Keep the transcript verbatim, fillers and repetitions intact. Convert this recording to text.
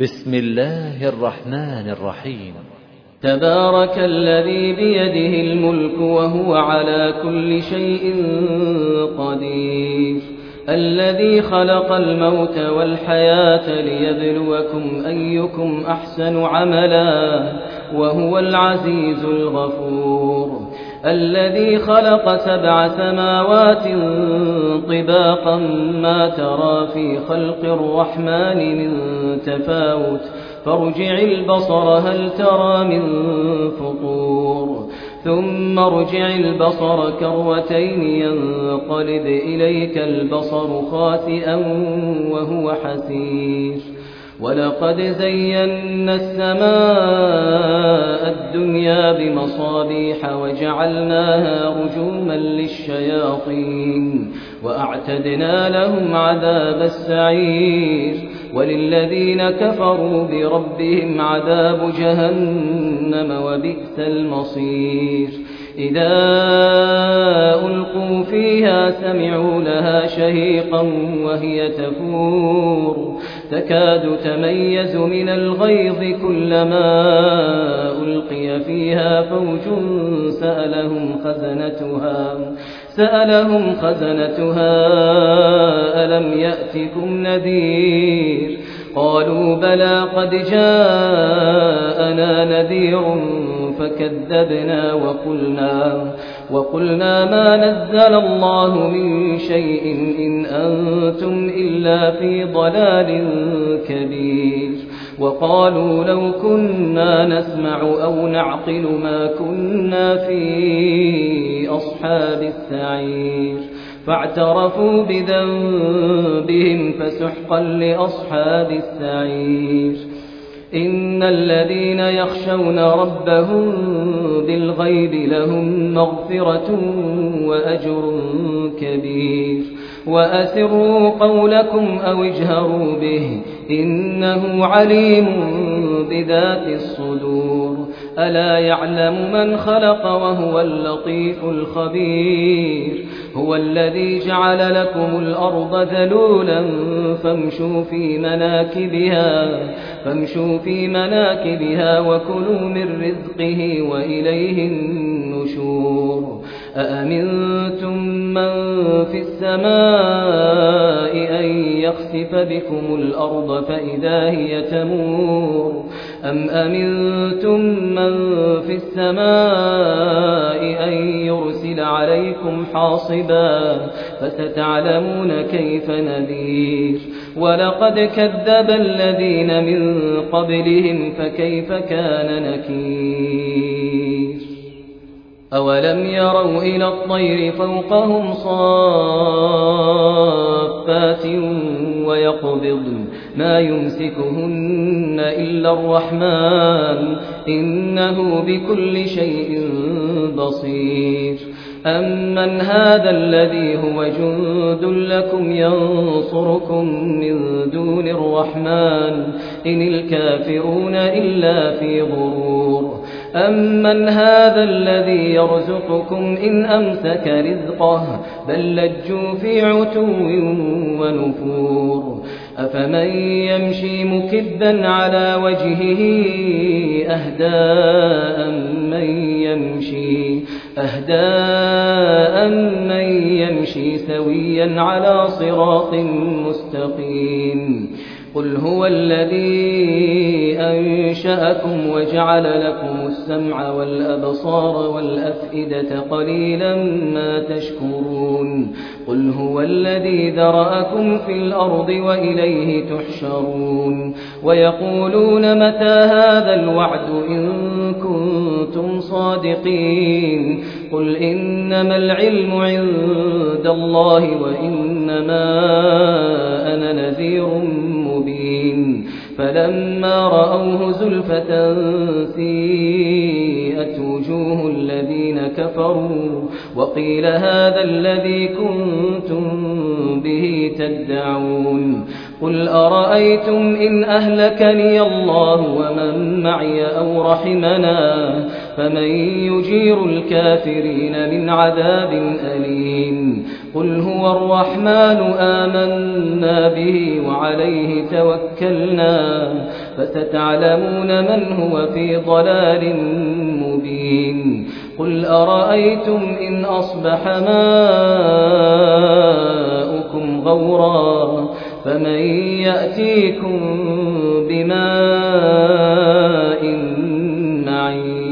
بسم الله الرحمن الرحيم. تبارك الذي بيده الملك وهو على كل شيء قدير، الذي خلق الموت والحياة ليبلوكم أيكم أحسن عملا وهو العزيز الغفور، الذي خلق سبع سماوات طباقا ما ترى في خلق الرحمن من تفاوت فارجع البصر هل ترى من فطور، ثم ارجع البصر كرتين ينقلب إليك البصر خاسئا وهو حسير، ولقد زينا السماء الدنيا بمصابيح وجعلناها رجوما للشياطين وأعتدنا لهم عذاب السعير، وللذين كفروا بربهم عذاب جهنم وبئس المصير. إذا ألقوا فيها سمعوا لها شهيقا وهي تفور تكاد تميز من الغيظ كلما ألقي فيها فوج سألهم خزنتها سألهم خزنتها ألم يأتكم نذير؟ قالوا بلى قد جاءنا نذير فكذبنا وقلنا وقلنا ما نزل الله من شيء إن أنتم إلا في ضلال كبير، وقالوا لو كنا نسمع أو نعقل ما كنا في أصحاب السعير، فاعترفوا بذنبهم فسحقا لأصحاب السعير. إن الذين يخشون ربهم بالغيب لهم مغفرة وأجر كبير، وأسروا قولكم أو اجهروا به إنه عليم بذات الصدور، ألا يعلم من خلق وهو اللطيف الخبير. هو الذي جعل لكم الأرض ذلولا فامشوا في مناكبها فامشوا في مناكبها وكلوا من رزقه وإليه النشور. أأمنتم من في السماء أن يخسف بكم الأرض فإذا هي تمور، أم أمنتم من في السماء أن يرسل عليكم حاصبا فستعلمون كيف نذير. ولقد كذب الذين من قبلهم فكيف كان نكير. أولم يروا إلى الطير فوقهم صافات ويقبضن ما يمسكهن إلا الرحمن إنه بكل شيء بصير. أمن هذا الذي هو جند لكم ينصركم من دون الرحمن إن الكافرون إلا في غرور. أمن هذا الذي يرزقكم إن أمسك رزقه بل لجوا في عتو ونفور. أفمن يمشي مكبا على وجهه أهدى من يمشي أهدى من يمشي سويا على صراط مستقيم. قل هو الذي أنشأكم وجعل لكم السمع والأبصار والأفئدة قليلا ما تشكرون. قل هو الذي ذرأكم في الأرض وإليه تحشرون. ويقولون متى هذا الوعد إن كنتم صادقين. قل إنما العلم عند الله وإنما أنا نذير مبين. فلما رأوه زلفة سيئت وجوه الذين كفروا وقيل هذا الذي كنتم به تدعون. قل أرأيتم إن أهلكني الله ومن معي أو رحمنا فمن يجير الكافرين من عذاب أليم قل هو الرحمن آمنا به وعليه توكلنا فستعلمون من هو في ضلال مبين قل أرأيتم إن أصبح ماؤكم غورا فمن يأتيكم بماء معين